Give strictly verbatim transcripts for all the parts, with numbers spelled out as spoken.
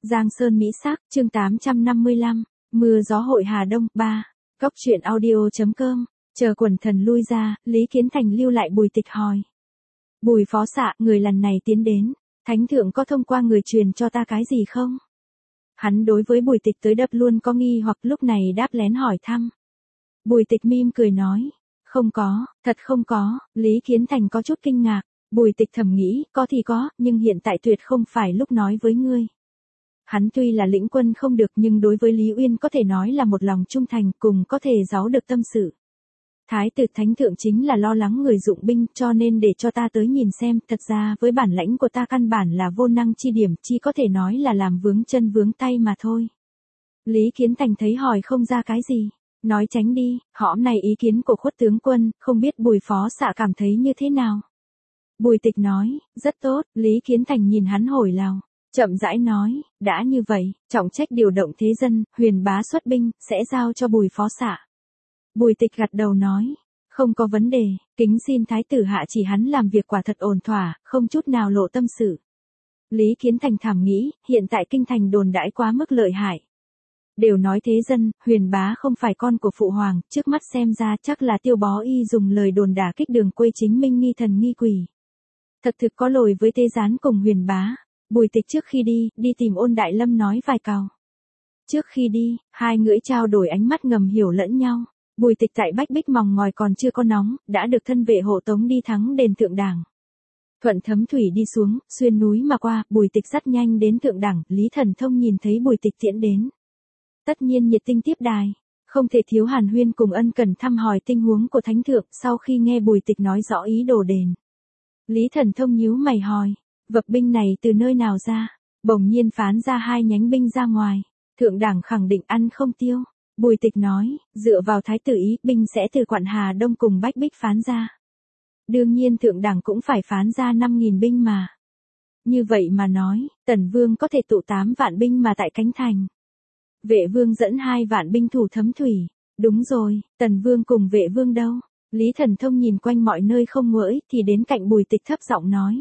Giang Sơn Mỹ Sắc, chương tám trăm năm mươi lăm, mưa gió hội Hà Đông, ba. Cóc truyện audio.com, chờ quần thần lui ra, Lý Kiến Thành lưu lại Bùi Tịch hỏi. Bùi phó xạ, người lần này tiến đến, thánh thượng có thông qua người truyền cho ta cái gì không? Hắn đối với Bùi Tịch tới đập luôn có nghi hoặc lúc này đáp lén hỏi thăm. Bùi Tịch mỉm cười nói, không có, thật không có. Lý Kiến Thành có chút kinh ngạc. Bùi Tịch thầm nghĩ, có thì có, nhưng hiện tại tuyệt không phải lúc nói với ngươi. Hắn tuy là lĩnh quân không được nhưng đối với Lý Uyên có thể nói là một lòng trung thành, cùng có thể giấu được tâm sự. Thái tử thánh thượng chính là lo lắng người dụng binh, cho nên để cho ta tới nhìn xem, thật ra với bản lãnh của ta căn bản là vô năng chi điểm, chỉ có thể nói là làm vướng chân vướng tay mà thôi. Lý Kiến Thành thấy hỏi không ra cái gì, nói tránh đi, hõm này ý kiến của Khuất tướng quân, không biết Bùi phó xạ cảm thấy như thế nào. Bùi Tịch nói, rất tốt. Lý Kiến Thành nhìn hắn hồi lâu, chậm rãi nói, đã như vậy, trọng trách điều động thế dân, Huyền bá xuất binh, sẽ giao cho Bùi phó xạ. Bùi Tịch gật đầu nói, không có vấn đề, kính xin thái tử hạ chỉ hắn làm việc quả thật ổn thỏa, không chút nào lộ tâm sự. Lý Kiến Thành thầm nghĩ, hiện tại kinh thành đồn đãi quá mức lợi hại. Đều nói thế dân, Huyền bá không phải con của phụ hoàng, trước mắt xem ra chắc là Tiêu Bó Y dùng lời đồn đả kích Đường Quê chính minh nghi thần nghi quỷ. Thật thực có lỗi với Tê Gián cùng Huyền bá. Bùi Tịch trước khi đi, đi tìm Ôn Đại Lâm nói vài câu. Trước khi đi, hai người trao đổi ánh mắt ngầm hiểu lẫn nhau. Bùi Tịch tại Bách Bích Mòng ngòi còn chưa có nóng, đã được thân vệ hộ tống đi thắng đền Thượng Đẳng. Thuận Thấm Thủy đi xuống, xuyên núi mà qua, Bùi Tịch rất nhanh đến Thượng Đẳng, Lý Thần Thông nhìn thấy Bùi Tịch tiễn đến. Tất nhiên nhiệt tình tiếp đài, không thể thiếu hàn huyên cùng ân cần thăm hỏi tình huống của thánh thượng. Sau khi nghe Bùi Tịch nói rõ ý đồ đền, Lý Thần Thông nhíu mày hỏi, vập binh này từ nơi nào ra? Bỗng nhiên phán ra hai nhánh binh ra ngoài. Thượng Đẳng khẳng định ăn không tiêu. Bùi Tịch nói, dựa vào thái tử ý, binh sẽ từ quận Hà Đông cùng Bách Bích phán ra. Đương nhiên Thượng Đẳng cũng phải phán ra năm nghìn binh mà. Như vậy mà nói, Tần Vương có thể tụ tám vạn binh mà tại Cánh Thành. Vệ Vương dẫn hai vạn binh thủ Thấm Thủy. Đúng rồi, Tần Vương cùng Vệ Vương đâu? Lý Thần Thông nhìn quanh mọi nơi không ngỡi, thì đến cạnh Bùi Tịch thấp giọng nói.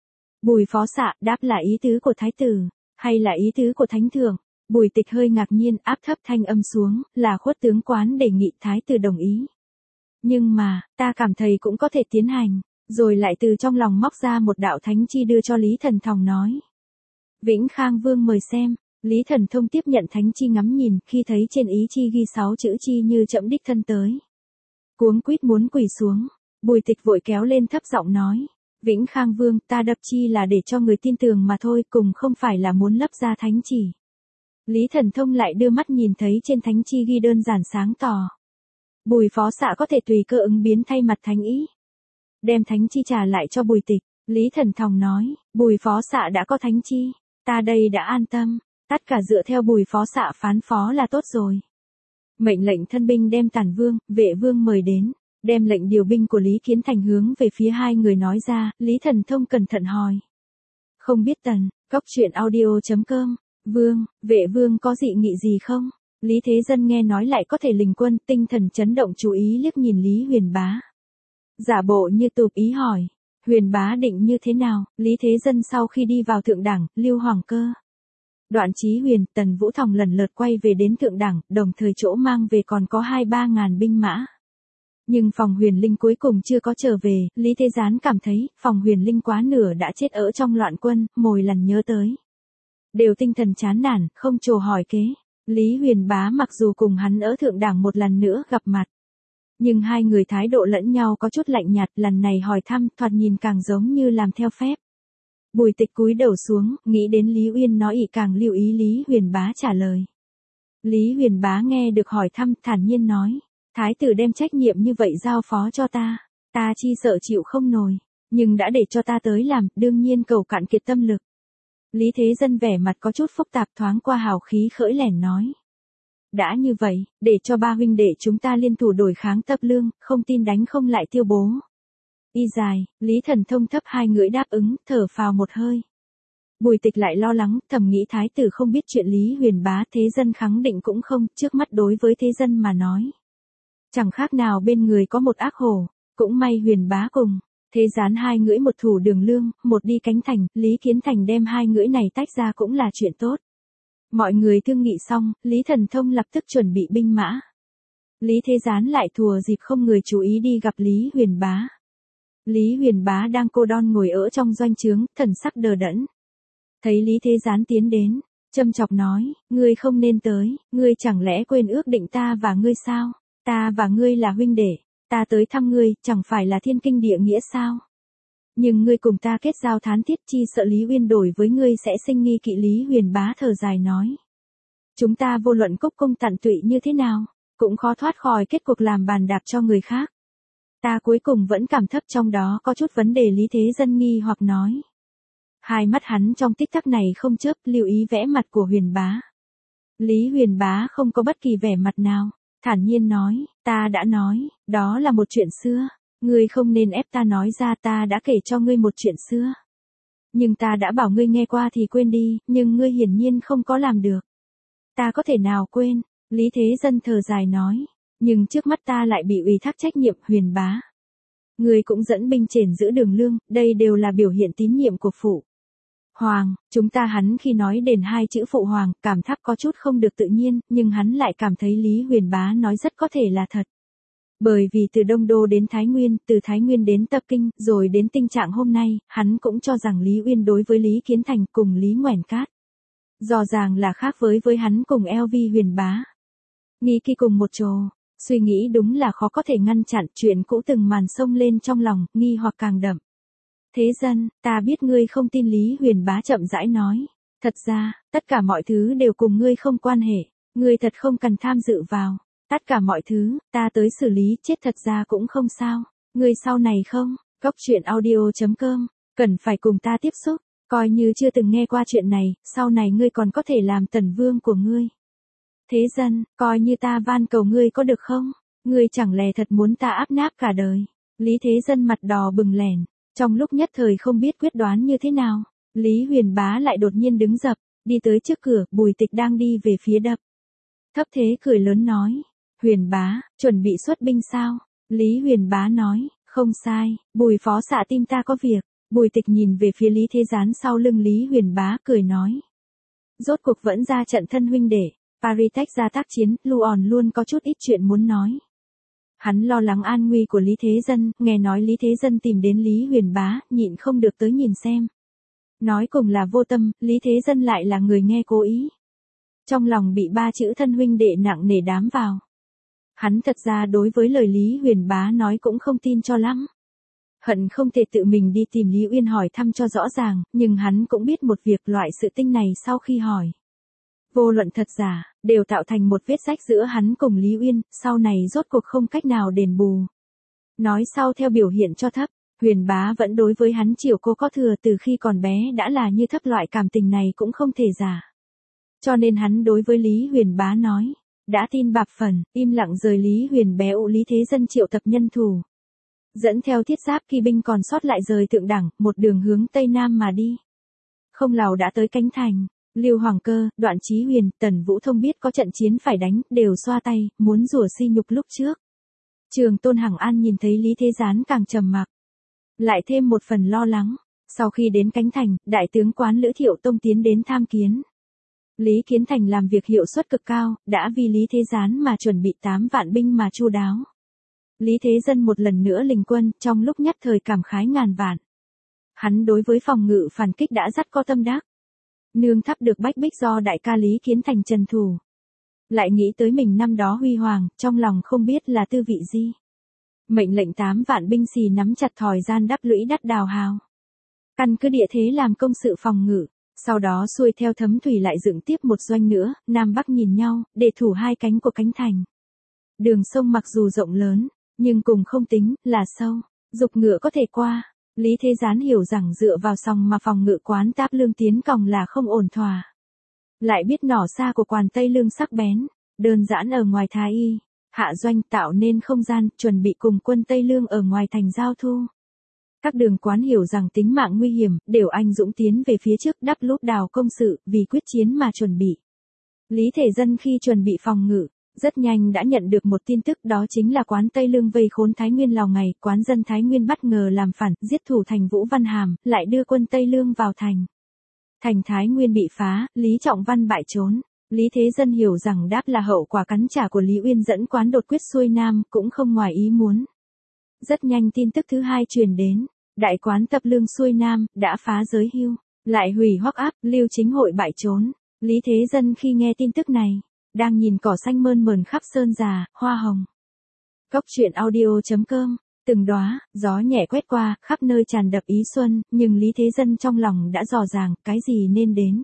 Bùi phó xạ, đáp là ý tứ của thái tử, hay là ý tứ của thánh thượng? Bùi Tịch hơi ngạc nhiên, áp thấp thanh âm xuống, là Khuất tướng quán đề nghị thái tử đồng ý. Nhưng mà, ta cảm thấy cũng có thể tiến hành, rồi lại từ trong lòng móc ra một đạo thánh chi đưa cho Lý Thần Thông nói. Vĩnh Khang Vương mời xem. Lý Thần Thông tiếp nhận thánh chi ngắm nhìn, khi thấy trên ý chi ghi sáu chữ chi như trẫm đích thân tới. Cuống quýt muốn quỳ xuống, Bùi Tịch vội kéo lên thấp giọng nói. Vĩnh Khang Vương, ta đập chi là để cho người tin tưởng mà thôi, cùng không phải là muốn lấp ra thánh chỉ. Lý Thần Thông lại đưa mắt nhìn thấy trên thánh chi ghi đơn giản sáng tỏ. Bùi phó xạ có thể tùy cơ ứng biến thay mặt thánh ý. Đem thánh chi trả lại cho Bùi Tịch, Lý Thần Thông nói, Bùi phó xạ đã có thánh chi, ta đây đã an tâm, tất cả dựa theo Bùi phó xạ phán phó là tốt rồi. Mệnh lệnh thân binh đem Tản Vương, Vệ Vương mời đến, đem lệnh điều binh của Lý Kiến Thành hướng về phía hai người nói ra. Lý Thần Thông cẩn thận hỏi. Không biết Tần, cóc truyện audio.com, Vương, Vệ Vương có dị nghị gì không? Lý Thế Dân nghe nói lại có thể lình quân, tinh thần chấn động chú ý liếc nhìn Lý Huyền bá. Giả bộ như tụp ý hỏi, Huyền bá định như thế nào? Lý Thế Dân sau khi đi vào Thượng Đẳng, Lưu Hoàng Cơ, Đoạn Chí Huyền, Tần Vũ Thòng lần lượt quay về đến Thượng Đẳng, đồng thời chỗ mang về còn có hai ba ngàn binh mã. Nhưng Phòng Huyền Linh cuối cùng chưa có trở về, Lý Thế Gián cảm thấy, Phòng Huyền Linh quá nửa đã chết ở trong loạn quân, mồi lần nhớ tới. Đều tinh thần chán nản, không trồ hỏi kế. Lý Huyền bá mặc dù cùng hắn ở Thượng Đẳng một lần nữa gặp mặt, nhưng hai người thái độ lẫn nhau có chút lạnh nhạt, lần này hỏi thăm, thoạt nhìn càng giống như làm theo phép. Bùi Tịch cúi đầu xuống, nghĩ đến Lý Uyên nói ỷ càng lưu ý Lý Huyền bá trả lời. Lý Huyền bá nghe được hỏi thăm, thản nhiên nói, thái tử đem trách nhiệm như vậy giao phó cho ta, ta chi sợ chịu không nổi, nhưng đã để cho ta tới làm, đương nhiên cầu cạn kiệt tâm lực. Lý Thế Dân vẻ mặt có chút phức tạp, thoáng qua hào khí khởi lẻn nói. Đã như vậy, để cho ba huynh đệ chúng ta liên thủ đổi kháng Tập Lương, không tin đánh không lại Tiêu Bố. Y dài, Lý Thần Thông thấp hai ngưỡi đáp ứng, thở phào một hơi. Bùi Tịch lại lo lắng, thầm nghĩ thái tử không biết chuyện Lý Huyền bá, Thế Dân khẳng định cũng không, trước mắt đối với Thế Dân mà nói. Chẳng khác nào bên người có một ác hổ, cũng may Huyền bá cùng. Thế Gián hai ngưỡi một thủ Đường Lương, một đi Cánh Thành, Lý Kiến Thành đem hai ngưỡi này tách ra cũng là chuyện tốt. Mọi người thương nghị xong, Lý Thần Thông lập tức chuẩn bị binh mã. Lý Thế Gián lại thùa dịp không người chú ý đi gặp Lý Huyền Bá. Lý Huyền Bá đang cô đon ngồi ở trong doanh trướng, thần sắc đờ đẫn. Thấy Lý Thế Gián tiến đến, châm chọc nói, ngươi không nên tới, ngươi chẳng lẽ quên ước định ta và ngươi sao? Ta và ngươi là huynh đệ, ta tới thăm ngươi, chẳng phải là thiên kinh địa nghĩa sao? Nhưng ngươi cùng ta kết giao thán thiết, chi sợ Lý Uyên đổi với ngươi sẽ sinh nghi kỵ. Lý Huyền Bá thở dài nói. Chúng ta vô luận cốc công tận tụy như thế nào, cũng khó thoát khỏi kết cuộc làm bàn đạp cho người khác. Ta cuối cùng vẫn cảm thấp trong đó có chút vấn đề. Lý Thế Dân nghi hoặc nói. Hai mắt hắn trong tích tắc này không chớp, lưu ý vẽ mặt của Huyền Bá. Lý Huyền Bá không có bất kỳ vẻ mặt nào, thản nhiên nói, ta đã nói, đó là một chuyện xưa, ngươi không nên ép ta nói ra, ta đã kể cho ngươi một chuyện xưa. Nhưng ta đã bảo ngươi nghe qua thì quên đi, nhưng ngươi hiển nhiên không có làm được. Ta có thể nào quên? Lý Thế Dân thở dài nói, nhưng trước mắt ta lại bị ủy thác trách nhiệm. Huyền Bá, ngươi cũng dẫn binh chèn giữ Đường Lương, đây đều là biểu hiện tín nhiệm của phụ hoàng. Chúng ta hắn khi nói đền hai chữ phụ hoàng, cảm tháp có chút không được tự nhiên, nhưng hắn lại cảm thấy Lý Huyền Bá nói rất có thể là thật. Bởi vì từ Đông Đô đến Thái Nguyên, từ Thái Nguyên đến Tập Kinh, rồi đến tình trạng hôm nay, hắn cũng cho rằng Lý Uyên đối với Lý Kiến Thành cùng Lý Ngoẻn Cát rõ ràng là khác với với hắn cùng eo vi Huyền Bá. Nghi kỳ cùng một chỗ, suy nghĩ đúng là khó có thể ngăn chặn, chuyện cũ từng màn sông lên trong lòng, nghi hoặc càng đậm. Thế Dân, ta biết ngươi không tin. Lý Huyền Bá chậm rãi nói. Thật ra, tất cả mọi thứ đều cùng ngươi không quan hệ, ngươi thật không cần tham dự vào. Tất cả mọi thứ, ta tới xử lý, chết thật ra cũng không sao. Ngươi sau này không, Cốc Truyện Audio chấm com, cần phải cùng ta tiếp xúc, coi như chưa từng nghe qua chuyện này, sau này ngươi còn có thể làm tần vương của ngươi. Thế Dân, coi như ta van cầu ngươi có được không? Ngươi chẳng lẽ thật muốn ta áp náp cả đời? Lý Thế Dân mặt đỏ bừng lẻn, trong lúc nhất thời không biết quyết đoán như thế nào. Lý Huyền Bá lại đột nhiên đứng dập, đi tới trước cửa, Bùi Tịch đang đi về phía đập. Thấp Thế cười lớn nói, Huyền Bá, chuẩn bị xuất binh sao? Lý Huyền Bá nói, không sai, Bùi phó xạ tim ta có việc. Bùi Tịch nhìn về phía Lý Thế Gián sau lưng Lý Huyền Bá cười nói. Rốt cuộc vẫn ra trận thân huynh đệ, Paritech ra tác chiến, Luon luôn có chút ít chuyện muốn nói. Hắn lo lắng an nguy của Lý Thế Dân, nghe nói Lý Thế Dân tìm đến Lý Huyền Bá, nhịn không được tới nhìn xem. Nói cùng là vô tâm, Lý Thế Dân lại là người nghe cố ý. Trong lòng bị ba chữ thân huynh đệ nặng nề đám vào. Hắn thật ra đối với lời Lý Huyền Bá nói cũng không tin cho lắm. Hận không thể tự mình đi tìm Lý Uyên hỏi thăm cho rõ ràng, nhưng hắn cũng biết một việc, loại sự tinh này sau khi hỏi. Vô luận thật giả, đều tạo thành một vết rách giữa hắn cùng Lý Uyên, sau này rốt cuộc không cách nào đền bù. Nói sau theo biểu hiện cho thấp, Huyền Bá vẫn đối với hắn chiều cô có thừa từ khi còn bé đã là như thấp, loại cảm tình này cũng không thể giả. Cho nên hắn đối với Lý Huyền Bá nói, đã tin bạc phần, im lặng rời Lý Huyền Bé ụ Lý Thế Dân triệu tập nhân thủ. Dẫn theo thiết giáp kỳ binh còn sót lại rời Thượng Đẳng, một đường hướng Tây Nam mà đi. Không lào đã tới Cánh Thành. Lưu Hoàng Cơ, Đoạn Chí Huyền, Tần Vũ Thông biết có trận chiến phải đánh, đều xoa tay, muốn rủa si nhục lúc trước. Trường Tôn Hằng An nhìn thấy Lý Thế Gián càng trầm mặc, lại thêm một phần lo lắng. Sau khi đến Cánh Thành, đại tướng Quán Lữ Thiệu Tông tiến đến tham kiến. Lý Kiến Thành làm việc hiệu suất cực cao, đã vì Lý Thế Gián mà chuẩn bị tám vạn binh mà chu đáo. Lý Thế Dân một lần nữa lình quân, trong lúc nhất thời cảm khái ngàn vạn. Hắn đối với phòng ngự phản kích đã rất có tâm đắc. Nương thắp được bách bích do đại ca Lý Kiến Thành trần thủ. Lại nghĩ tới mình năm đó huy hoàng, trong lòng không biết là tư vị gì. Mệnh lệnh tám vạn binh xì nắm chặt thỏi gian đắp lũy đắt đào hào. Căn cứ địa thế làm công sự phòng ngự, sau đó xuôi theo thấm thủy lại dựng tiếp một doanh nữa, Nam Bắc nhìn nhau, để thủ hai cánh của Cánh Thành. Đường sông mặc dù rộng lớn, nhưng cùng không tính, là sâu, dục ngựa có thể qua. Lý Thế Gián hiểu rằng dựa vào sòng mà phòng ngự Quán Táp Lương tiến còng là không ổn thỏa. Lại biết nỏ xa của Quan Tây Lương sắc bén, đơn giản ở ngoài Thái Y, hạ doanh tạo nên không gian, chuẩn bị cùng quân Tây Lương ở ngoài thành giao thu. Các đường Quán hiểu rằng tính mạng nguy hiểm, đều anh dũng tiến về phía trước đắp lút đào công sự, vì quyết chiến mà chuẩn bị. Lý Thể Dân khi chuẩn bị phòng ngự, rất nhanh đã nhận được một tin tức, đó chính là Quán Tây Lương vây khốn Thái Nguyên Lào ngày, Quán dân Thái Nguyên bất ngờ làm phản, giết thủ thành Vũ Văn Hàm, lại đưa quân Tây Lương vào thành. Thành Thái Nguyên bị phá, Lý Trọng Văn bại trốn. Lý Thế Dân hiểu rằng đáp là hậu quả cắn trả của Lý Uyên dẫn quán đột quyết xuôi Nam, cũng không ngoài ý muốn. Rất nhanh tin tức thứ hai truyền đến, đại quán Tập Lương xuôi Nam, đã phá giới hưu, lại hủy hoắc áp, Lưu Chính Hội bại trốn. Lý Thế Dân khi nghe tin tức này, đang nhìn cỏ xanh mơn mởn khắp sơn già, hoa hồng. Cốc truyện audio chấm com, từng đóa, gió nhẹ quét qua, khắp nơi tràn đập ý xuân, nhưng Lý Thế Dân trong lòng đã dò dàng, cái gì nên đến.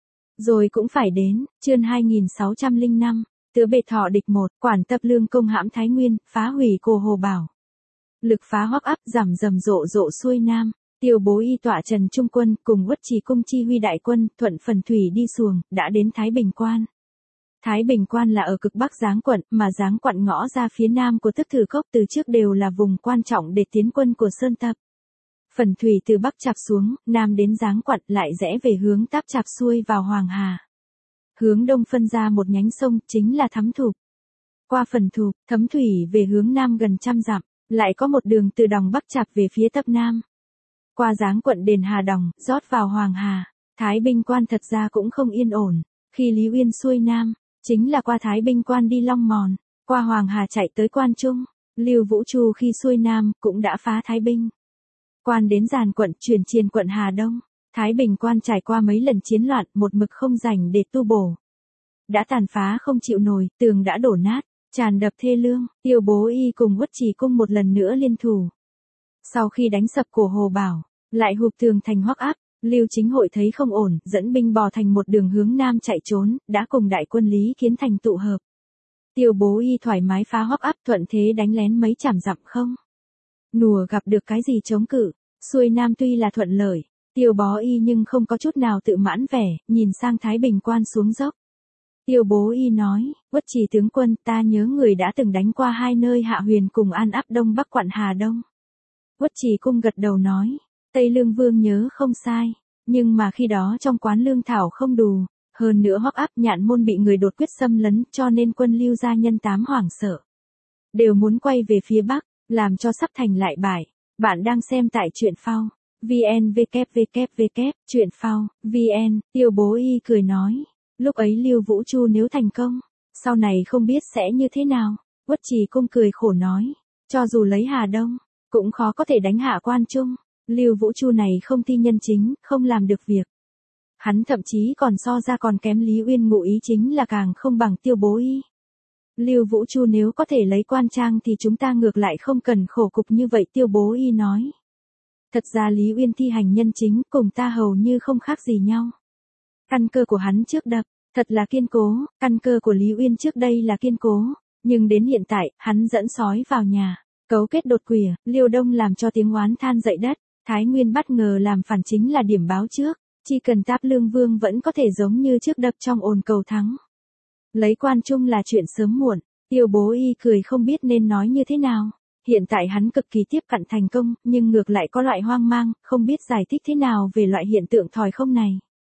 Rồi cũng phải đến, chương hai nghìn sáu trăm lẻ năm, Tứa Bệt Thọ địch một, quản Tập Lương công hãm Thái Nguyên, phá hủy Cổ Hồ Bảo. Lực phá hoắc áp giảm rầm rộ rộ xuôi Nam, Tiêu Bố Y tọa trần trung quân cùng Uất Trì Cung chi huy đại quân, thuận phần thủy đi xuồng, đã đến Thái Bình Quan. Thái Bình Quan là ở cực bắc Giáng quận, mà Giáng quận ngõ ra phía nam của Tức Thử Cốc từ trước đều là vùng quan trọng để tiến quân của Sơn Tập. Phần thủy từ bắc chạp xuống, nam đến Giáng quận lại rẽ về hướng Táp chạp xuôi vào Hoàng Hà. Hướng đông phân ra một nhánh sông, chính là Thấm Thục. Qua Phần Thục, Thấm Thủy về hướng nam gần trăm dặm, lại có một đường từ Đồng Bắc chạp về phía Tập Nam. Qua Giáng quận Đền Hà Đồng, rót vào Hoàng Hà. Thái Bình Quan thật ra cũng không yên ổn, khi Lý Uyên xuôi Nam, chính là qua Thái Bình Quan đi Long Mòn, qua Hoàng Hà chạy tới Quan Trung. Lưu Vũ Chu khi xuôi Nam, cũng đã phá Thái Bình Quan đến Giàn quận, chuyển chiền quận Hà Đông. Thái Bình Quan trải qua mấy lần chiến loạn, một mực không rảnh để tu bổ. Đã tàn phá không chịu nổi, tường đã đổ nát, tràn đập thê lương. Tiêu Bố Y cùng Uất Trì Cung một lần nữa liên thủ. Sau khi đánh sập Cổ Hồ Bảo, lại hụp tường thành hoắc áp, Lưu Chính Hội thấy không ổn, dẫn binh bò thành một đường hướng nam chạy trốn, đã cùng đại quân Lý Kiến Thành tụ hợp. Tiêu Bố Y thoải mái phá hoắc áp, thuận thế đánh lén mấy trăm dặm không. Nùa gặp được cái gì chống cự, xuôi Nam tuy là thuận lợi, Tiêu Bó Y nhưng không có chút nào tự mãn vẻ, nhìn sang Thái Bình Quan xuống dốc. Tiêu Bố Y nói, Uất Trì tướng quân, ta nhớ người đã từng đánh qua hai nơi Hạ Huyền cùng An Áp Đông Bắc quận Hà Đông. Uất Trì Cung gật đầu nói, Tây Lương Vương nhớ không sai, nhưng mà khi đó trong quán lương thảo không đủ, hơn nữa hoắc áp Nhạn Môn bị người đột quyết xâm lấn, cho nên quân Lưu gia nhân tám hoảng sợ, đều muốn quay về phía Bắc, làm cho sắp thành lại bại. Bạn đang xem tại truyện phao vn www truyện phao vn. Tiêu Bố Y cười nói, lúc ấy Lưu Vũ Chu nếu thành công, sau này không biết sẽ như thế nào. Uất Trì Cung cười khổ nói, cho dù lấy Hà Đông, cũng khó có thể đánh hạ Quan Trung. Lưu Vũ Chu này không thi nhân chính, không làm được việc. Hắn thậm chí còn so ra còn kém Lý Uyên ngụ ý, chính là càng không bằng Tiêu Bố Y. Lưu Vũ Chu nếu có thể lấy Quan Trang thì chúng ta ngược lại không cần khổ cục như vậy, Tiêu Bố Y nói. Thật ra Lý Uyên thi hành nhân chính cùng ta hầu như không khác gì nhau. Căn cơ của hắn trước đập, thật là kiên cố, căn cơ của Lý Uyên trước đây là kiên cố, nhưng đến hiện tại, hắn dẫn sói vào nhà, cấu kết đột quỷ, Liêu Đông làm cho tiếng oán than dậy đất, Thái Nguyên bất ngờ làm phản chính là điểm báo trước, chỉ cần Táp Lương Vương vẫn có thể giống như trước đập trong ồn cầu thắng. Lấy Quan Trung là chuyện sớm muộn, Tiêu Bố Y cười không biết nên nói như thế nào. Hiện tại hắn cực kỳ tiếp cận thành công, nhưng ngược lại có loại hoang mang, không biết giải thích thế nào về loại hiện tượng thòi không này.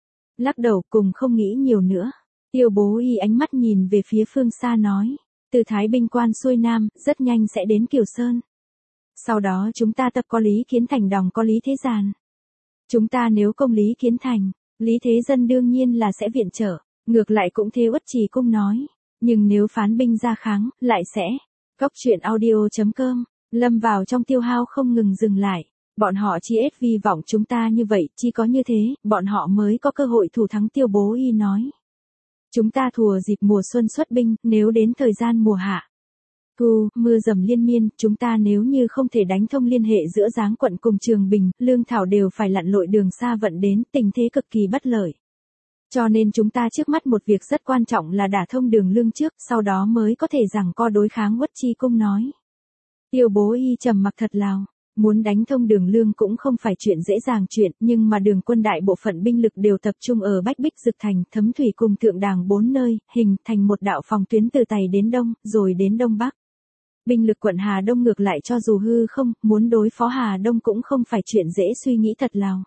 Lắc đầu cùng không nghĩ nhiều nữa. Tiêu Bố Y ánh mắt nhìn về phía phương xa nói, từ Thái Bình Quan xuôi Nam, rất nhanh sẽ đến Kiều Sơn. Sau đó chúng ta tập có Lý Kiến Thành đòng có Lý Thế Giàn. Chúng ta nếu công Lý Kiến Thành, Lý Thế Dân đương nhiên là sẽ viện trợ, ngược lại cũng thế. Uất Trì Cung nói, nhưng nếu phán binh ra kháng, lại sẽ. Cốc truyện audio chấm com, lâm vào trong tiêu hao không ngừng dừng lại. Bọn họ chỉ ết vi vọng chúng ta như vậy, chỉ có như thế, bọn họ mới có cơ hội thủ thắng. Tiêu Bố Y nói. Chúng ta thùa dịp mùa xuân xuất binh, nếu đến thời gian mùa hạ, thu, mưa dầm liên miên, chúng ta nếu như không thể đánh thông liên hệ giữa Giáng quận cùng Trường Bình, lương thảo đều phải lặn lội đường xa vận đến, tình thế cực kỳ bất lợi. Cho nên chúng ta trước mắt một việc rất quan trọng là đả thông đường lương trước, sau đó mới có thể giằng co đối kháng. Uất Trì Cung nói. Tiêu Bố Y trầm mặc thật lào, muốn đánh thông đường lương cũng không phải chuyện dễ dàng chuyện, nhưng mà đường quân đại bộ phận binh lực đều tập trung ở Bách Bích Dực Thành, Thấm Thủy cùng Thượng Đàng bốn nơi, hình thành một đạo phòng tuyến từ Tày đến Đông, rồi đến Đông Bắc. Binh lực quận Hà Đông ngược lại cho dù hư không, muốn đối phó Hà Đông cũng không phải chuyện dễ, suy nghĩ thật lào.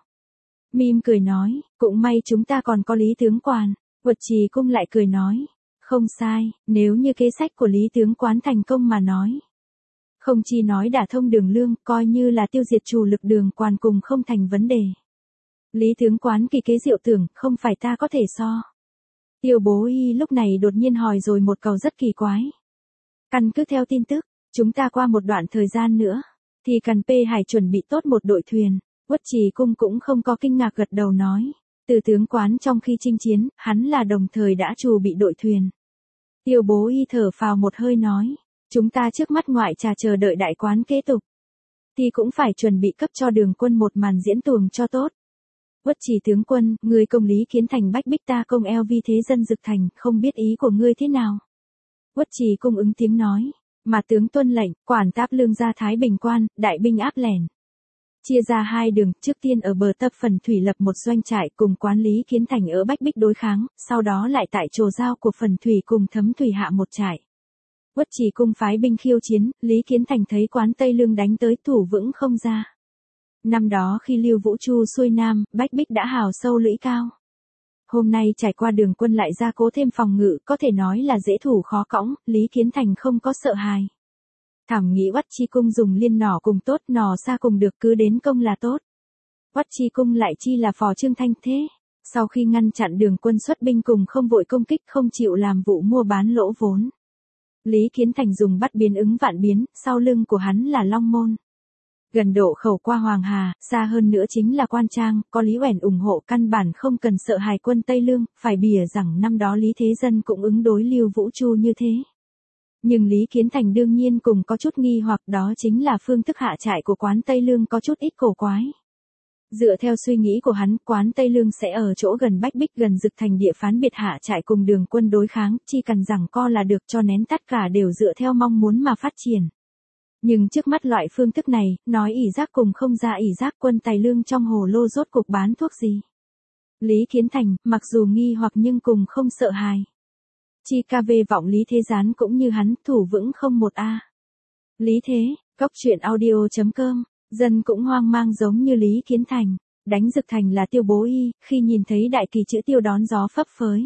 Mim cười nói, cũng may chúng ta còn có Lý tướng Quán. Uất Trì Cung lại cười nói, không sai, nếu như kế sách của Lý tướng Quán thành công mà nói. Không chỉ nói đả thông đường lương, coi như là tiêu diệt chủ lực Đường Quán cùng không thành vấn đề. Lý tướng quán kỳ kế diệu tưởng, không phải ta có thể so. Tiêu Bố Y lúc này đột nhiên hỏi rồi một câu rất kỳ quái. Căn cứ theo tin tức, chúng ta qua một đoạn thời gian nữa, thì cần P Hải chuẩn bị tốt một đội thuyền. Uất Trì Cung cũng không có kinh ngạc gật đầu nói. Từ tướng quán trong khi chinh chiến, hắn là đồng thời đã trù bị đội thuyền. Tiêu Bố Y thở phào một hơi nói. Chúng ta trước mắt ngoại trà chờ đợi đại quán kế tục. Thì cũng phải chuẩn bị cấp cho Đường Quân một màn diễn tuồng cho tốt. Uất Trì tướng quân, người công Lý Kiến Thành bách bích ta công eo vi thế dân Dực Thành, không biết ý của ngươi thế nào. Uất Trì cung ứng tiếng nói, mà tướng tuân lệnh, quản Táp Lương ra Thái Bình quan, đại binh áp lẻn. Chia ra hai đường, trước tiên ở bờ Tập Phần Thủy lập một doanh trại cùng quán Lý Kiến Thành ở bách bích đối kháng, sau đó lại tại trồ giao của Phần Thủy cùng Thấm Thủy hạ một trại. Uất Trì cung phái binh khiêu chiến, Lý Kiến Thành thấy quán Tây Lương đánh tới thủ vững không ra. Năm đó khi Lưu Vũ Chu xuôi nam, bách bích đã hào sâu lũy cao. Hôm nay trải qua Đường Quân lại ra cố thêm phòng ngự, có thể nói là dễ thủ khó cõng, Lý Kiến Thành không có sợ hãi. Thảm nghĩ Uất Chi cung dùng liên nỏ cùng tốt, nỏ xa cùng được, cứ đến công là tốt. Uất Chi cung lại chi là phò Trương Thanh thế. Sau khi ngăn chặn Đường Quân xuất binh cùng không vội công kích, không chịu làm vụ mua bán lỗ vốn. Lý Kiến Thành dùng bắt biến ứng vạn biến, sau lưng của hắn là Long Môn. Gần độ khẩu qua Hoàng Hà, xa hơn nữa chính là Quan Trang, có Lý Uẩn ủng hộ, căn bản không cần sợ Hải quân Tây Lương, phải bìa rằng năm đó Lý Thế Dân cũng ứng đối Lưu Vũ Chu như thế. Nhưng Lý Kiến Thành đương nhiên cùng có chút nghi hoặc, đó chính là phương thức hạ trại của quán Tây Lương có chút ít cổ quái. Dựa theo suy nghĩ của hắn, quán Tây Lương sẽ ở chỗ gần Bách Bích gần Dực Thành địa phán biệt hạ trại cùng Đường Quân đối kháng, chỉ cần rằng co là được, cho nén tất cả đều dựa theo mong muốn mà phát triển. Nhưng trước mắt loại phương thức này, nói ỷ giác cùng không ra ỷ giác, quân Tài Lương trong hồ lô rốt cuộc bán thuốc gì. Lý Kiến Thành, mặc dù nghi hoặc nhưng cùng không sợ hãi. Chi ca về vọng Lý Thế Gián cũng như hắn, thủ vững không một a. Lý Thế, Cốc truyện audio chấm com, dân cũng hoang mang giống như Lý Kiến Thành, đánh Dực Thành là Tiêu Bố Y, khi nhìn thấy đại kỳ chữ Tiêu đón gió phấp phới.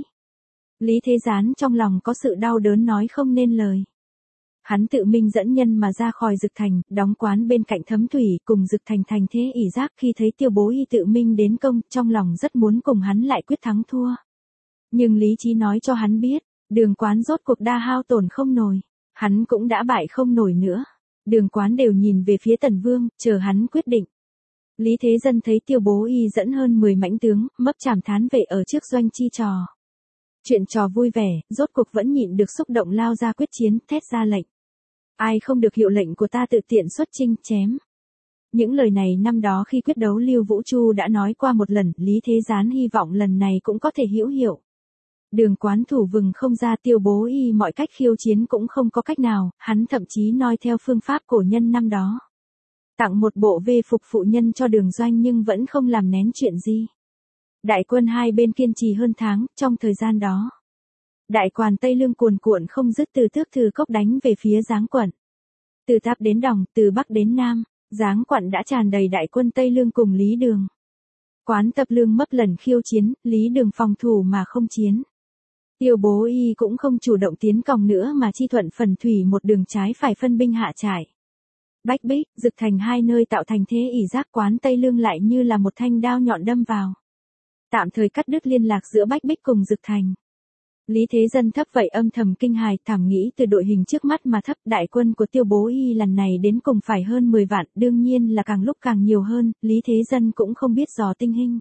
Lý Thế Gián trong lòng có sự đau đớn nói không nên lời. Hắn tự mình dẫn nhân mà ra khỏi Dực Thành, đóng quán bên cạnh Thấm Thủy, cùng Dực Thành thành thế ỷ giác, khi thấy Tiêu Bố Y tự mình đến công, trong lòng rất muốn cùng hắn lại quyết thắng thua. Nhưng lý trí nói cho hắn biết, Đường quán rốt cuộc đa hao tổn không nổi, hắn cũng đã bại không nổi nữa. Đường quán đều nhìn về phía Tần Vương, chờ hắn quyết định. Lý Thế Dân thấy Tiêu Bố Y dẫn hơn mười mãnh tướng, mấp chảm thán vệ ở trước doanh chi trò. Chuyện trò vui vẻ, rốt cuộc vẫn nhịn được xúc động lao ra quyết chiến, thét ra lệnh. Ai không được hiệu lệnh của ta tự tiện xuất chinh, chém. Những lời này năm đó khi quyết đấu Lưu Vũ Chu đã nói qua một lần, Lý Thế Gián hy vọng lần này cũng có thể hữu hiệu. Đường quán thủ vừng không ra, Tiêu Bố Y mọi cách khiêu chiến cũng không có cách nào, hắn thậm chí noi theo phương pháp cổ nhân năm đó. Tặng một bộ về phục phụ nhân cho Đường Doanh nhưng vẫn không làm nén chuyện gì. Đại quân hai bên kiên trì hơn tháng, trong thời gian đó. Đại quan Tây Lương cuồn cuộn không dứt từ Tước Thư Cốc đánh về phía Giáng Quận. Từ Tháp đến Đồng, từ Bắc đến Nam, Giáng Quận đã tràn đầy đại quân Tây Lương cùng Lý Đường. Quán Tập Lương mấp lần khiêu chiến, Lý Đường phòng thủ mà không chiến. Tiêu Bố Y cũng không chủ động tiến công nữa mà chi thuận Phần Thủy một đường trái phải phân binh hạ trại. Bách Bích, Dực Thành hai nơi tạo thành thế ỷ giác, quán Tây Lương lại như là một thanh đao nhọn đâm vào. Tạm thời cắt đứt liên lạc giữa Bách Bích cùng Dực Thành. Lý Thế Dân thấp vậy âm thầm kinh hài, thảm nghĩ từ đội hình trước mắt mà thấp, đại quân của Tiêu Bố Y lần này đến cùng phải hơn mười vạn, đương nhiên là càng lúc càng nhiều hơn, Lý Thế Dân cũng không biết dò tinh hình.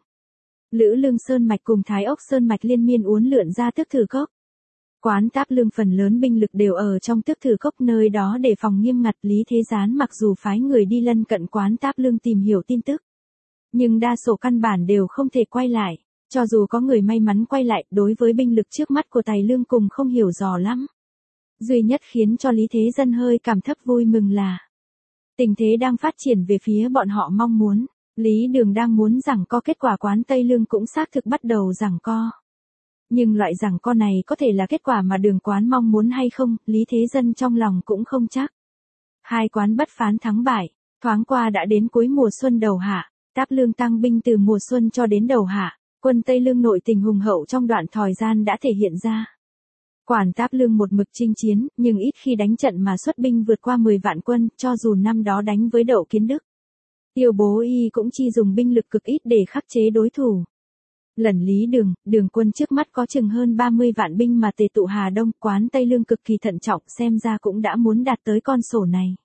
Lữ Lương Sơn Mạch cùng Thái Ốc Sơn Mạch liên miên uốn lượn ra Tước Thư Cốc. Quán Táp Lương phần lớn binh lực đều ở trong Tước Thư Cốc, nơi đó để phòng nghiêm ngặt. Lý Thế Gián mặc dù phái người đi lân cận quán Táp Lương tìm hiểu tin tức, nhưng đa số căn bản đều không thể quay lại. Cho dù có người may mắn quay lại, đối với binh lực trước mắt của Tài Lương cùng không hiểu dò lắm. Duy nhất khiến cho Lý Thế Dân hơi cảm thấp vui mừng là tình thế đang phát triển về phía bọn họ mong muốn. Lý Đường đang muốn giằng co, kết quả quán Tây Lương cũng xác thực bắt đầu giằng co. Nhưng loại giằng co này có thể là kết quả mà Đường quán mong muốn hay không, Lý Thế Dân trong lòng cũng không chắc. Hai quán bất phán thắng bại, thoáng qua đã đến cuối mùa xuân đầu hạ, Táp Lương tăng binh từ mùa xuân cho đến đầu hạ, quân Tây Lương nội tình hùng hậu trong đoạn thời gian đã thể hiện ra. Quản Táp Lương một mực chinh chiến, nhưng ít khi đánh trận mà xuất binh vượt qua mười vạn quân, cho dù năm đó đánh với Đậu Kiến Đức. Tiêu Bố Y cũng chi dùng binh lực cực ít để khắc chế đối thủ. Lần Lý Đường, Đường quân trước mắt có chừng hơn ba mươi vạn binh mà tề tụ Hà Đông, quán Tây Lương cực kỳ thận trọng, xem ra cũng đã muốn đạt tới con sổ này.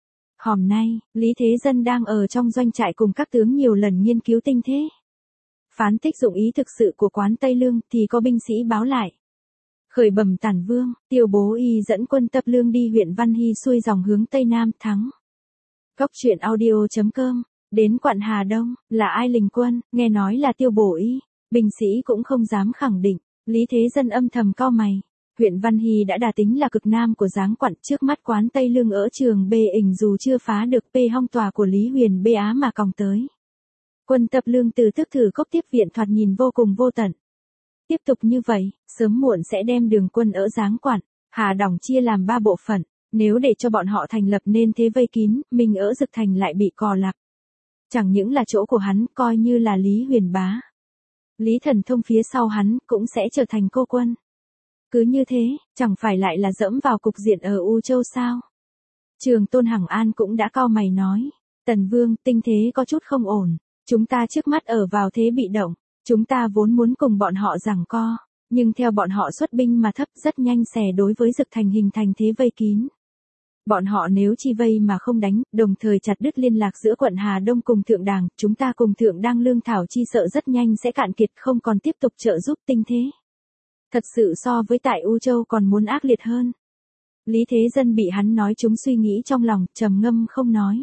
Hôm nay, Lý Thế Dân đang ở trong doanh trại cùng các tướng nhiều lần nghiên cứu tinh thế. Phán tích dụng ý thực sự của quán Tây Lương thì có binh sĩ báo lại. Khởi bẩm Tản Vương, Tiêu Bố Y dẫn quân tập lương đi huyện Văn Hy xuôi dòng hướng Tây Nam thắng. Cốc truyện audio chấm com, đến quận Hà Đông, là ai lình quân, nghe nói là Tiêu Bố Y, binh sĩ cũng không dám khẳng định, Lý Thế Dân âm thầm cau mày. Huyện Văn Hy đã đà tính là cực nam của giáng quận, trước mắt quán Tây Lương ở trường bê ỉnh dù chưa phá được bê hong tòa của Lý Huyền bê á mà còng tới. Quân tập lương từ thức thử cốc tiếp viện thoạt nhìn vô cùng vô tận. Tiếp tục như vậy, sớm muộn sẽ đem đường quân ở giáng quận, Hà Đỏng chia làm ba bộ phận, nếu để cho bọn họ thành lập nên thế vây kín, mình ở Dực Thành lại bị cò lạc. Chẳng những là chỗ của hắn, coi như là Lý Huyền bá. Lý Thần Thông phía sau hắn cũng sẽ trở thành cô quân. Cứ như thế, chẳng phải lại là dẫm vào cục diện ở U Châu sao? Trường Tôn Hằng An cũng đã cau mày nói, Tần Vương, tinh thế có chút không ổn, chúng ta trước mắt ở vào thế bị động, chúng ta vốn muốn cùng bọn họ giằng co, nhưng theo bọn họ xuất binh mà thấp rất nhanh xẻ đối với Dực Thành hình thành thế vây kín. Bọn họ nếu chi vây mà không đánh, đồng thời chặt đứt liên lạc giữa quận Hà Đông cùng Thượng Đàng, chúng ta cùng Thượng Đàng lương thảo chi sợ rất nhanh sẽ cạn kiệt không còn tiếp tục trợ giúp tinh thế. Thật sự so với tại U Châu còn muốn ác liệt hơn. Lý Thế Dân bị hắn nói chúng suy nghĩ trong lòng, trầm ngâm không nói.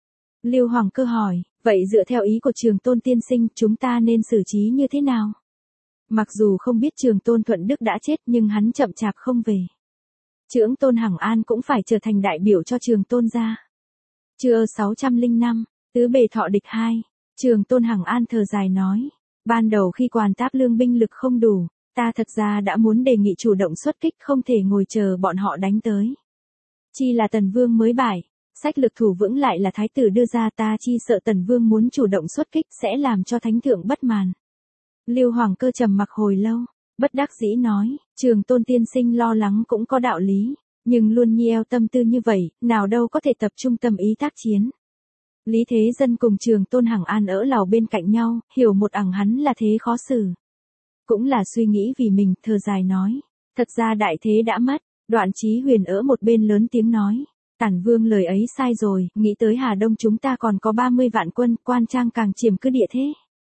Lưu Hoàng Cơ hỏi, vậy dựa theo ý của Trường Tôn tiên sinh, chúng ta nên xử trí như thế nào? Mặc dù không biết Trường Tôn Thuận Đức đã chết nhưng hắn chậm chạp không về. Chưởng Tôn Hằng An cũng phải trở thành đại biểu cho Trường Tôn gia. Trưa sáu trăm lẻ năm, tứ bề thọ địch hai, Trường Tôn Hằng An thở dài nói, ban đầu khi Quản Táp Lương binh lực không đủ, ta thật ra đã muốn đề nghị chủ động xuất kích, không thể ngồi chờ bọn họ đánh tới. Chi là Tần Vương mới bại, sách lực thủ vững lại là Thái tử đưa ra, ta chi sợ Tần Vương muốn chủ động xuất kích sẽ làm cho Thánh Thượng bất màn. Lưu Hoàng Cơ trầm mặc hồi lâu, bất đắc dĩ nói, Trường Tôn tiên sinh lo lắng cũng có đạo lý, nhưng luôn nheo tâm tư như vậy, nào đâu có thể tập trung tâm ý tác chiến. Lý Thế Dân cùng Trường Tôn Hằng An ở lầu bên cạnh nhau, hiểu một ẳng hắn là thế khó xử. Cũng là suy nghĩ vì mình, thở dài nói, thật ra đại thế đã mất. Đoạn Chí Huyền ở một bên lớn tiếng nói, Tản Vương lời ấy sai rồi, nghĩ tới Hà Đông chúng ta còn có ba mươi vạn quân, Quan Trang càng chiếm cứ địa thế.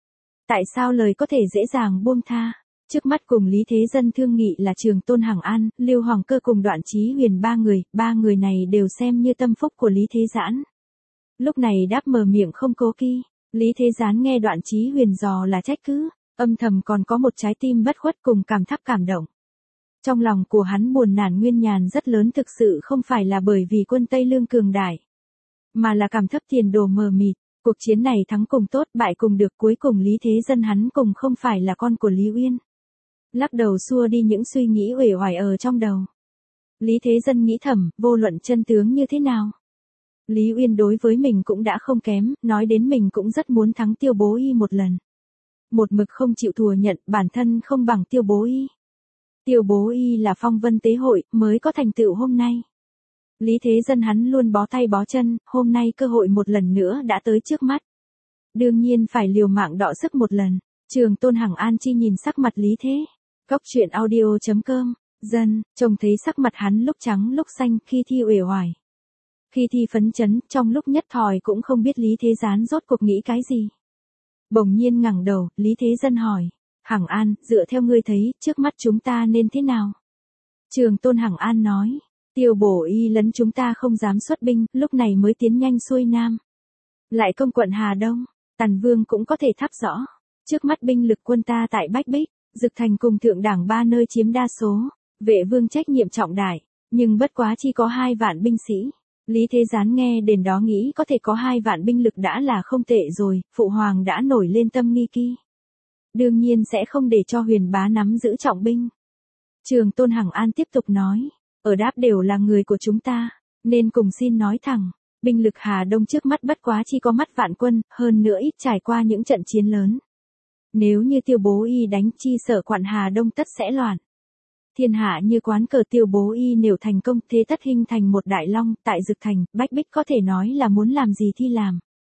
Tại sao lời có thể dễ dàng buông tha? Trước mắt cùng Lý Thế Dân thương nghị là Trường Tôn Hằng An, Lưu Hoàng Cơ cùng Đoạn Chí Huyền ba người, ba người này đều xem như tâm phúc của Lý Thế Giãn. Lúc này đáp mở miệng không cố kỵ, Lý Thế Giãn nghe Đoạn Chí Huyền dò là trách cứ, âm thầm còn có một trái tim bất khuất cùng cảm thắc cảm động. Trong lòng của hắn buồn nản nguyên nhàn rất lớn, thực sự không phải là bởi vì quân Tây Lương cường đại, mà là cảm thấp tiền đồ mờ mịt. Cuộc chiến này thắng cùng tốt, bại cùng được, cuối cùng Lý Thế Dân hắn cùng không phải là con của Lý Uyên. Lắc đầu xua đi những suy nghĩ uể oải ở trong đầu. Lý Thế Dân nghĩ thầm, vô luận chân tướng như thế nào, Lý Uyên đối với mình cũng đã không kém, nói đến mình cũng rất muốn thắng Tiêu Bố Y một lần. Một mực không chịu thừa nhận bản thân không bằng Tiêu Bố Y. Tiêu Bố Y là phong vân tế hội, mới có thành tựu hôm nay. Lý Thế Dân hắn luôn bó tay bó chân, hôm nay cơ hội một lần nữa đã tới trước mắt. Đương nhiên phải liều mạng đọ sức một lần. Trường Tôn Hằng An chi nhìn sắc mặt Lý Thế. Cốc truyện audio chấm com, dân, trông thấy sắc mặt hắn lúc trắng lúc xanh, khi thi uể oải, khi thi phấn chấn, trong lúc nhất thời cũng không biết Lý Thế Gián rốt cuộc nghĩ cái gì. Bỗng nhiên ngẩng đầu, Lý Thế Dân hỏi, Hằng An, dựa theo ngươi thấy, trước mắt chúng ta nên thế nào? Trường Tôn Hằng An nói, Tiêu Bố Y lấn chúng ta không dám xuất binh, lúc này mới tiến nhanh xuôi nam. Lại công quận Hà Đông, Tần Vương cũng có thể thắp rõ. Trước mắt binh lực quân ta tại Bách Bích, Dực Thành cùng Thượng Đảng ba nơi chiếm đa số, Vệ Vương trách nhiệm trọng đại, nhưng bất quá chỉ có hai vạn binh sĩ. Lý Thế Gián nghe đến đó nghĩ có thể có hai vạn binh lực đã là không tệ rồi, Phụ Hoàng đã nổi lên tâm nghi kỳ. Đương nhiên sẽ không để cho Huyền bá nắm giữ trọng binh. Trường Tôn Hằng An tiếp tục nói, ở đáp đều là người của chúng ta, nên cùng xin nói thẳng, binh lực Hà Đông trước mắt bất quá chỉ có mắt vạn quân, hơn nữa ít trải qua những trận chiến lớn. Nếu như Tiêu Bố Y đánh, chi sở quận Hà Đông tất sẽ loạn. Thiên hạ như quán cờ, Tiêu Bố Y nếu thành công, thế tất hình thành một đại long, tại Dực Thành, Bách Bích có thể nói là muốn làm gì thì làm.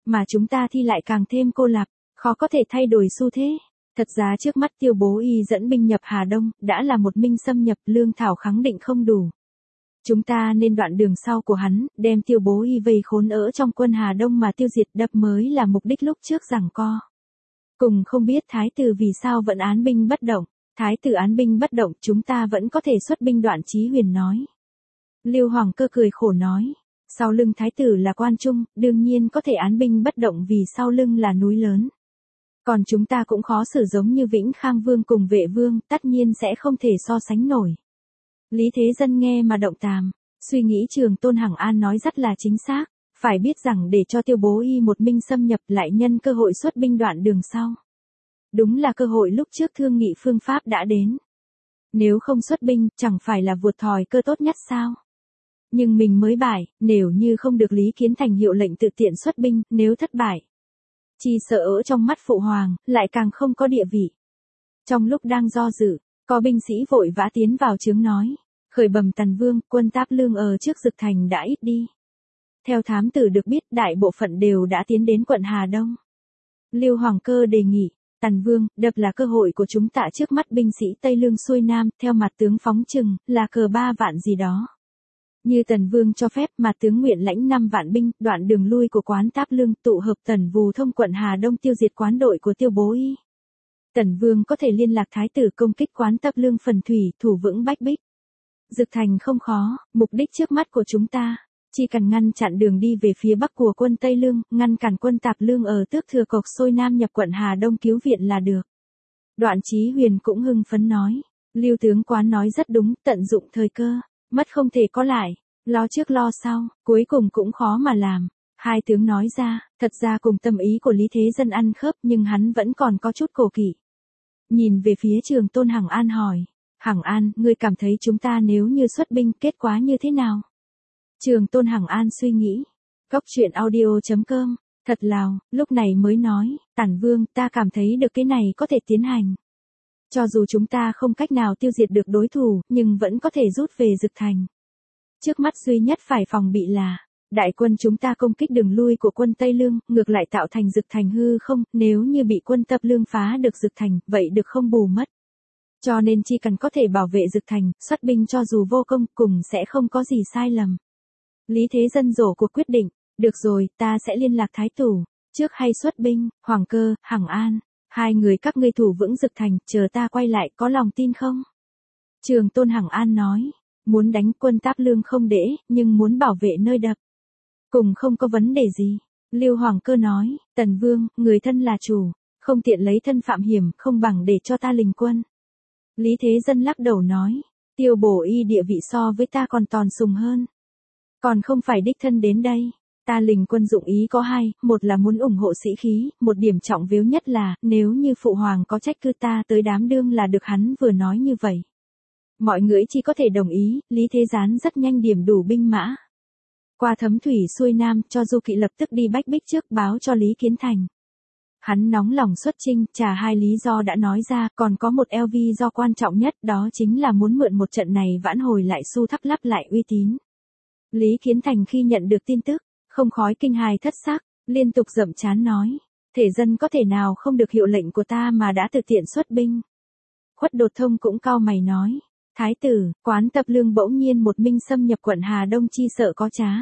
Mà chúng ta thi lại càng thêm cô lập, khó có thể thay đổi xu thế. Thật ra trước mắt Tiêu Bố Y dẫn binh nhập Hà Đông, đã là một minh xâm nhập, lương thảo khẳng định không đủ. Chúng ta nên đoạn đường sau của hắn, đem Tiêu Bố Y vây khốn ở trong quân Hà Đông mà tiêu diệt đập mới là mục đích lúc trước giằng co. Cùng không biết thái tử vì sao vẫn án binh bất động. Thái tử án binh bất động, chúng ta vẫn có thể xuất binh, Đoạn Chí Huyền nói. Lưu Hoàng Cơ cười khổ nói. Sau lưng thái tử là quan trung, đương nhiên có thể án binh bất động vì sau lưng là núi lớn. Còn chúng ta cũng khó xử giống như Vĩnh Khang Vương cùng Vệ Vương, tất nhiên sẽ không thể so sánh nổi. Lý Thế Dân nghe mà động tàm, suy nghĩ Trường Tôn Hằng An nói rất là chính xác, phải biết rằng để cho Tiêu Bố Y một minh xâm nhập lại nhân cơ hội xuất binh đoạn đường sau. Đúng là cơ hội lúc trước thương nghị phương pháp đã đến. Nếu không xuất binh, chẳng phải là vuột thòi cơ tốt nhất sao? Nhưng mình mới bại, nếu như không được Lý Kiến Thành hiệu lệnh tự tiện xuất binh, nếu thất bại. Chỉ sợ ở trong mắt phụ hoàng, lại càng không có địa vị. Trong lúc đang do dự, có binh sĩ vội vã tiến vào trướng nói. Khởi bẩm Tần Vương, quân Táp Lương ở trước Dực Thành đã ít đi. Theo thám tử được biết, đại bộ phận đều đã tiến đến quận Hà Đông. Lưu Hoàng Cơ đề nghị. Tần Vương, đập là cơ hội của chúng ta trước mắt, binh sĩ Tây Lương xuôi Nam, theo mặt tướng phóng chừng, là cờ ba vạn gì đó. Như Tần Vương cho phép, mặt tướng nguyện lãnh năm vạn binh, đoạn đường lui của quán Táp Lương, tụ hợp Tần Vù thông quận Hà Đông tiêu diệt quán đội của Tiêu Bố Y. Tần Vương có thể liên lạc thái tử công kích quán Táp Lương phần thủy, thủ vững Bách Bích. Dực Thành không khó, mục đích trước mắt của chúng ta, chỉ cần ngăn chặn đường đi về phía bắc của quân Tây Lương, ngăn cản quân Tạp Lương ở Tước Thừa Cộc xuôi Nam nhập quận Hà Đông cứu viện là được. Đoạn Chí Huyền cũng hưng phấn nói, Lưu tướng quán nói rất đúng, tận dụng thời cơ, mất không thể có lại, lo trước lo sau, cuối cùng cũng khó mà làm. Hai tướng nói ra, thật ra cùng tâm ý của Lý Thế Dân ăn khớp, nhưng hắn vẫn còn có chút cổ kỵ. Nhìn về phía Trường Tôn Hằng An hỏi, Hằng An, ngươi cảm thấy chúng ta nếu như xuất binh, kết quả như thế nào? Trường Tôn Hằng An suy nghĩ. Góc truyện audio chấm com, thật lào, lúc này mới nói, Tản Vương, ta cảm thấy được cái này có thể tiến hành. Cho dù chúng ta không cách nào tiêu diệt được đối thủ, nhưng vẫn có thể rút về Dực Thành. Trước mắt duy nhất phải phòng bị là, đại quân chúng ta công kích đường lui của quân Tây Lương, ngược lại tạo thành Dực Thành hư không, nếu như bị quân Tập Lương phá được Dực Thành, vậy được không bù mất. Cho nên chỉ cần có thể bảo vệ Dực Thành, xuất binh cho dù vô công, cùng sẽ không có gì sai lầm. Lý Thế Dân rổ cuộc quyết định, được rồi, ta sẽ liên lạc thái tử, trước hay xuất binh, Hoàng Cơ, Hằng An, hai người các ngươi thủ vững Dực Thành, chờ ta quay lại, có lòng tin không? Trường Tôn Hằng An nói, muốn đánh quân Táp Lương không dễ, nhưng muốn bảo vệ nơi đập, cùng không có vấn đề gì. Lưu Hoàng Cơ nói, Tần Vương, người thân là chủ, không tiện lấy thân phạm hiểm, không bằng để cho ta lình quân. Lý Thế Dân lắc đầu nói, Tiêu Bố Y địa vị so với ta còn tòn sùng hơn. Còn không phải đích thân đến đây. Ta lình quân dụng ý có hai, một là muốn ủng hộ sĩ khí, một điểm trọng yếu nhất là, nếu như phụ hoàng có trách cứ ta tới đám đương là được, hắn vừa nói như vậy. Mọi người chỉ có thể đồng ý, Lý Thế Gián rất nhanh điểm đủ binh mã. Qua thấm thủy xuôi Nam, cho Du Kỵ lập tức đi Bách Bích trước báo cho Lý Kiến Thành. Hắn nóng lòng xuất chinh, trả hai lý do đã nói ra, còn có một eo vi do quan trọng nhất, đó chính là muốn mượn một trận này vãn hồi lại Su Thắp lắp lại uy tín. Lý Kiến Thành khi nhận được tin tức, không khói kinh hài thất sắc, liên tục dậm chán nói, thể dân có thể nào không được hiệu lệnh của ta mà đã tự tiện xuất binh. Khuất Đột Thông cũng cau mày nói, thái tử, quán Tập Lương bỗng nhiên một minh xâm nhập quận Hà Đông chi sợ có trá.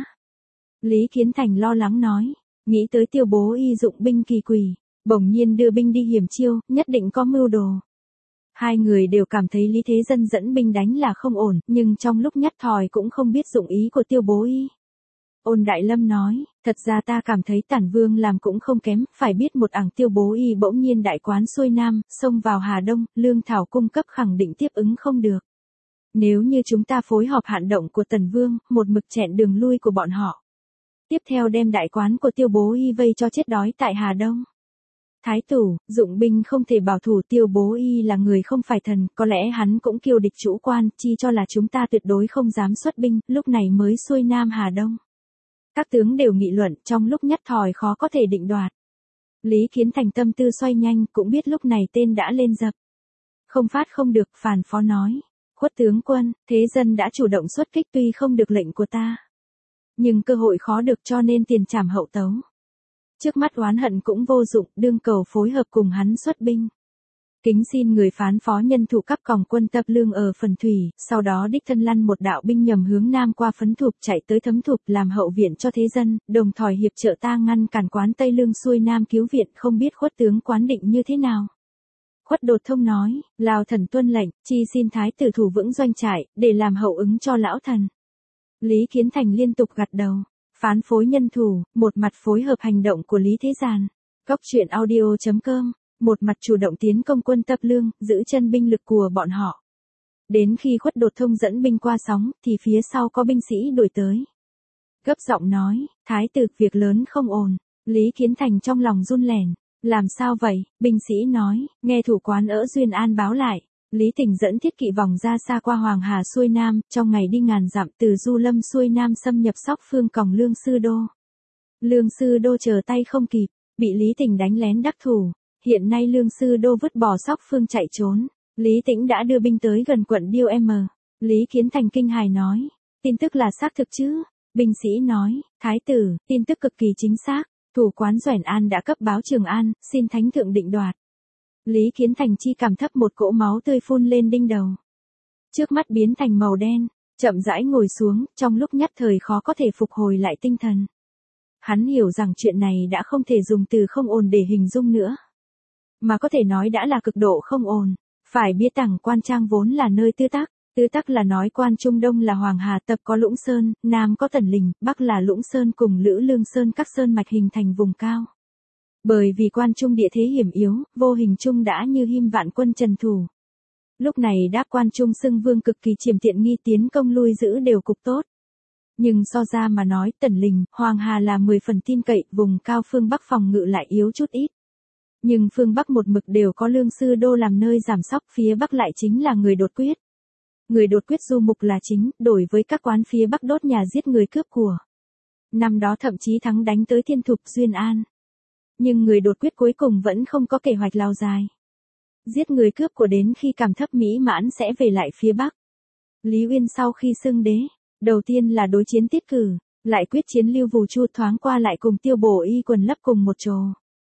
Lý Kiến Thành lo lắng nói, nghĩ tới Tiêu Bố Y dụng binh kỳ quỷ, bỗng nhiên đưa binh đi hiểm chiêu, nhất định có mưu đồ. Hai người đều cảm thấy Lý Thế Dân dẫn binh đánh là không ổn, nhưng trong lúc nhất thời cũng không biết dụng ý của Tiêu Bố Y. Ôn Đại Lâm nói, thật ra ta cảm thấy Tản Vương làm cũng không kém, phải biết một ảng Tiêu Bố Y bỗng nhiên đại quán xuôi Nam, xông vào Hà Đông, lương thảo cung cấp khẳng định tiếp ứng không được. Nếu như chúng ta phối hợp hạn động của Tần Vương, một mực chẹn đường lui của bọn họ. Tiếp theo đem đại quán của Tiêu Bố Y vây cho chết đói tại Hà Đông. Thái tử, dụng binh không thể bảo thủ, Tiêu Bố Y là người không phải thần, có lẽ hắn cũng kiêu địch chủ quan, chi cho là chúng ta tuyệt đối không dám xuất binh, lúc này mới xuôi Nam Hà Đông. Các tướng đều nghị luận, trong lúc nhất thời khó có thể định đoạt. Lý Kiến Thành tâm tư xoay nhanh, cũng biết lúc này tên đã lên dập. Không phát không được, phàn phó nói. Khuất tướng quân, thế dân đã chủ động xuất kích tuy không được lệnh của ta. Nhưng cơ hội khó được cho nên tiền trảm hậu tấu. Trước mắt oán hận cũng vô dụng, đương cầu phối hợp cùng hắn xuất binh. Kính xin người phán phó nhân thủ cấp còng quân tập lương ở phần thủy, sau đó đích thân lăn một đạo binh nhầm hướng nam qua Phấn Thục chạy tới Thấm Thục làm hậu viện cho thế dân, đồng thời hiệp trợ ta ngăn cản quán Tây Lương xuôi nam cứu viện, không biết khuất tướng quán định như thế nào. Khuất Đột Thông nói, Lào thần tuân lệnh, chi xin thái tử thủ vững doanh trại, để làm hậu ứng cho lão thần. Lý Kiến Thành liên tục gật đầu, phán phối nhân thủ, một mặt phối hợp hành động của Lý Thế Giàn. Cóc truyện audio chấm com, một mặt chủ động tiến công quân tập lương, giữ chân binh lực của bọn họ. Đến khi Khuất Đột Thông dẫn binh qua sóng, thì phía sau có binh sĩ đuổi tới. Gấp giọng nói, thái tử, việc lớn không ổn. Lý Kiến Thành trong lòng run lẻn. Làm sao vậy? Binh sĩ nói, nghe thủ quán ở Duyên An báo lại. Lý Tỉnh dẫn thiết kỵ vòng ra xa qua Hoàng Hà xuôi Nam, trong ngày đi ngàn dặm từ Du Lâm xuôi Nam xâm nhập Sóc Phương còng Lương Sư Đô. Lương Sư Đô chờ tay không kịp, bị Lý Tỉnh đánh lén đắc thủ. Hiện nay Lương Sư Đô vứt bỏ Sóc Phương chạy trốn. Lý Tĩnh đã đưa binh tới gần quận Điêu M. Lý Kiến Thành kinh hài nói, tin tức là xác thực chứ? Binh sĩ nói, thái tử, tin tức cực kỳ chính xác. Thủ quán Doãn An đã cấp báo Trường An, xin thánh thượng định đoạt. Lý Kiến Thành chi cảm thấp một cỗ máu tươi phun lên đinh đầu. Trước mắt biến thành màu đen, chậm rãi ngồi xuống, trong lúc nhất thời khó có thể phục hồi lại tinh thần. Hắn hiểu rằng chuyện này đã không thể dùng từ không ổn để hình dung nữa, mà có thể nói đã là cực độ không ổn. Phải biết rằng Quan Trang vốn là nơi tư tắc, tư tắc là nói Quan Trung Đông là Hoàng Hà tập có Lũng Sơn, Nam có Tần Lình, Bắc là Lũng Sơn cùng Lữ Lương Sơn, các sơn mạch hình thành vùng cao. Bởi vì Quan Trung địa thế hiểm yếu, vô hình chung đã như him vạn quân trần thủ. Lúc này đáp Quan Trung xưng vương cực kỳ chiếm tiện nghi, tiến công lui giữ đều cục tốt. Nhưng so ra mà nói, Tần Lình, Hoàng Hà là mười phần tin cậy, vùng cao phương Bắc phòng ngự lại yếu chút ít. Nhưng phương Bắc một mực đều có Lương Sư Đô làm nơi giảm sóc, phía Bắc lại chính là người đột quyết. Người đột quyết du mục là chính, đổi với các quán phía Bắc đốt nhà giết người cướp của. Năm đó thậm chí thắng đánh tới Thiên Thục Duyên An. Nhưng người đột quyết cuối cùng vẫn không có kế hoạch lao dài. Giết người cướp của đến khi cảm thấp mỹ mãn sẽ về lại phía Bắc. Lý Uyên sau khi xưng đế, đầu tiên là đối chiến Tiết Cử, lại quyết chiến Lưu Vù Chu, thoáng qua lại cùng Tiêu Bổ Y quần lấp cùng một chỗ.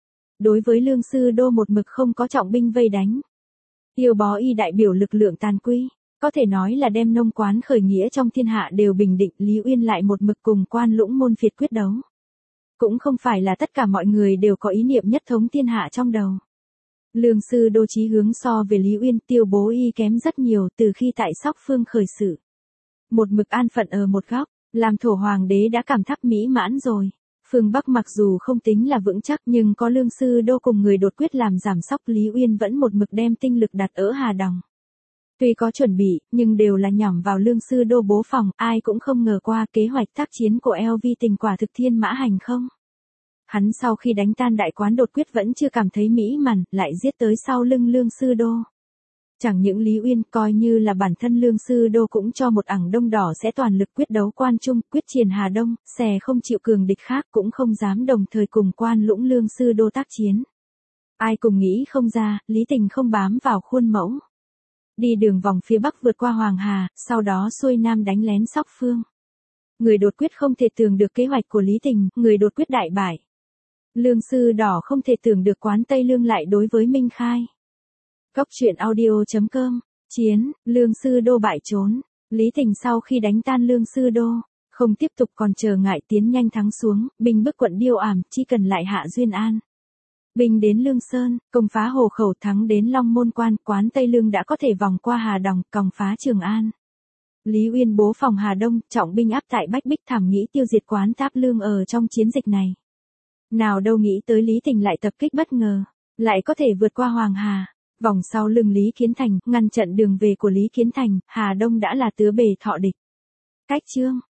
Đối với Lương Sư Đô một mực không có trọng binh vây đánh. Tiêu Bó Y đại biểu lực lượng tàn quy, có thể nói là đem nông quán khởi nghĩa trong thiên hạ đều bình định. Lý Uyên lại một mực cùng Quan Lũng môn phiệt quyết đấu. Cũng không phải là tất cả mọi người đều có ý niệm nhất thống thiên hạ trong đầu. Lương Sư Đô chí hướng so về Lý Uyên, Tiêu Bố Y kém rất nhiều từ khi tại Sóc Phương khởi sự. Một mực an phận ở một góc, làm thổ hoàng đế đã cảm thắp mỹ mãn rồi. Phương Bắc mặc dù không tính là vững chắc nhưng có Lương Sư Đô cùng người đột quyết làm giảm sóc, Lý Uyên vẫn một mực đem tinh lực đặt ở Hà Đòng. Tuy có chuẩn bị, nhưng đều là nhằm vào Lương Sư Đô bố phòng, ai cũng không ngờ qua kế hoạch tác chiến của Eo Vi Tình quả thực thiên mã hành không. Hắn sau khi đánh tan đại quán đột quyết vẫn chưa cảm thấy mỹ mãn, lại giết tới sau lưng Lương Sư Đô. Chẳng những Lý Uyên, coi như là bản thân Lương Sư Đô cũng cho một ảng đông đỏ sẽ toàn lực quyết đấu Quan Trung, quyết triền Hà Đông, xè không chịu cường địch khác, cũng không dám đồng thời cùng Quan Lũng Lương Sư Đô tác chiến. Ai cùng nghĩ không ra, Lý Tình không bám vào khuôn mẫu. Đi đường vòng phía Bắc vượt qua Hoàng Hà, sau đó xuôi Nam đánh lén Sóc Phương. Người đột quyết không thể tưởng được kế hoạch của Lý Tình, người đột quyết đại bại. Lương Sư Đỏ không thể tưởng được quán Tây Lương lại đối với Minh Khai. Cóc truyện audio chấm com, chiến, Lương Sư Đô bại trốn. Lý Tình sau khi đánh tan Lương Sư Đô, không tiếp tục còn chờ ngại tiến nhanh thắng xuống, binh bức quận Điêu Ảm, chỉ cần lại hạ Duyên An. Binh đến Lương Sơn, công phá Hồ Khẩu, thắng đến Long Môn Quan, quán Tây Lương đã có thể vòng qua Hà Đòng, còng phá Trường An. Lý Uyên bố phòng Hà Đông, trọng binh áp tại Bách Bích thảm nghĩ tiêu diệt quán Tháp Lương ở trong chiến dịch này. Nào đâu nghĩ tới Lý Tình lại tập kích bất ngờ, lại có thể vượt qua Hoàng Hà, vòng sau lưng Lý Kiến Thành, ngăn chặn đường về của Lý Kiến Thành. Hà Đông đã là tứa bề thọ địch. Cách chương